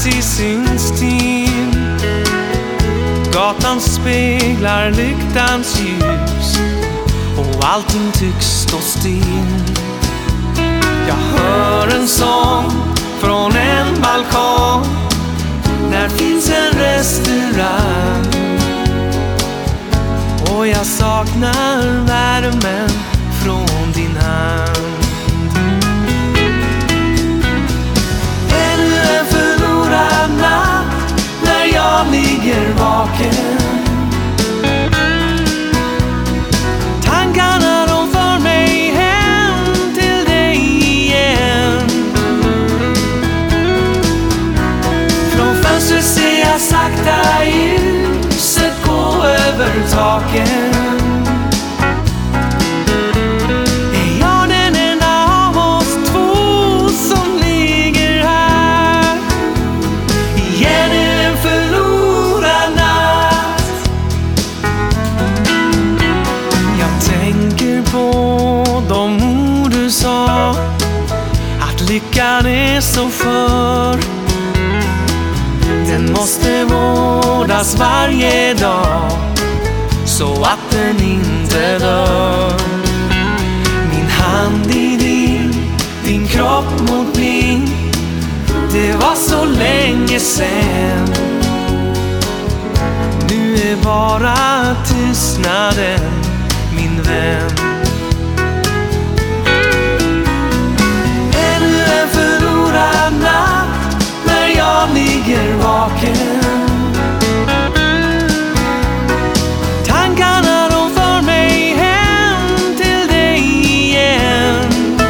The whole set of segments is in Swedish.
taxi syns till. Gatan speglar lyktans ljus och allting tycks stå still. Jag hör en sång från en balkong. Där finns en restaurang och jag saknar värmen från din hand. Ännu en förlorad natt när jag ligger vaken. Tankarna de för mig hem till dig igen. Från fönstret ser jag sakta ljuset gå över taken. Är jag den enda av oss två som ligger här? Igen är en förlorad natt. Jag tänker på de ord du sa, att lyckan är så skör. Den måste vårdas varje dag så att den inte dör. Min hand i din kropp mot min. Det var så länge sen. Nu är bara tystnaden min vän. Ännu en förlorad natt när jag ligger vaken. Tankarna de för mig hem till dig igen.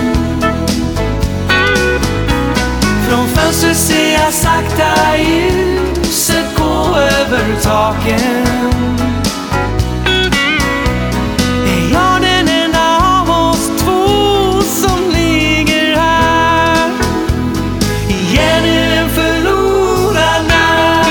Från fönstret ser jag sakta ljuset gå över taken. Är jag den enda av oss två som ligger här? Igen är en förlorad natt.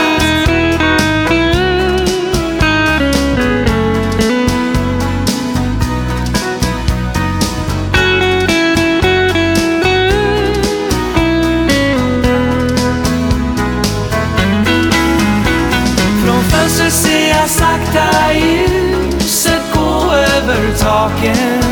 Från fönstret ser jag sakta ljuset gå över taken.